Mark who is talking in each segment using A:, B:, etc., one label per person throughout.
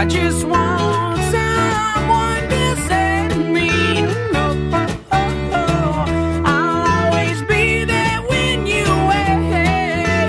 A: just want someone to say to me, no, I'll always be there when you wait.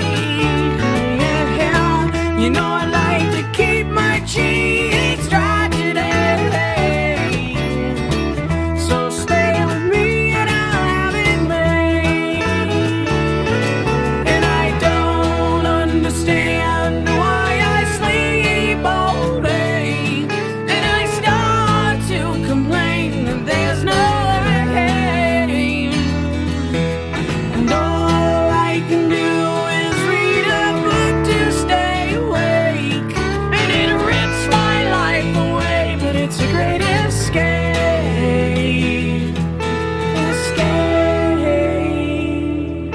A: You know I like to keep my cheeks dry today, so stay with me and I'll have it made. And I don't understand why I sleep all day, and I start to complain that there's no rain. And all I can do is read a book to stay awake, and it rips my life away, but it's a great escape. Escape.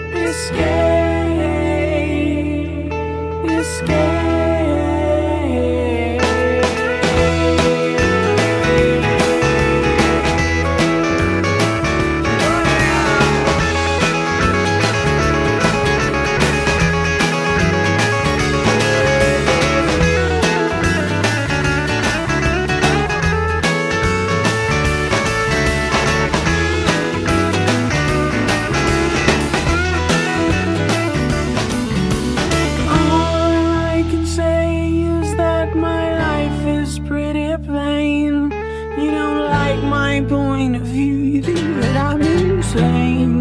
A: Escape. Escape. All I can say is that my life is pretty plain. You don't like my point of view, you think that I'm insane.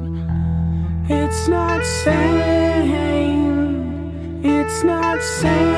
A: It's not sane. It's not sane.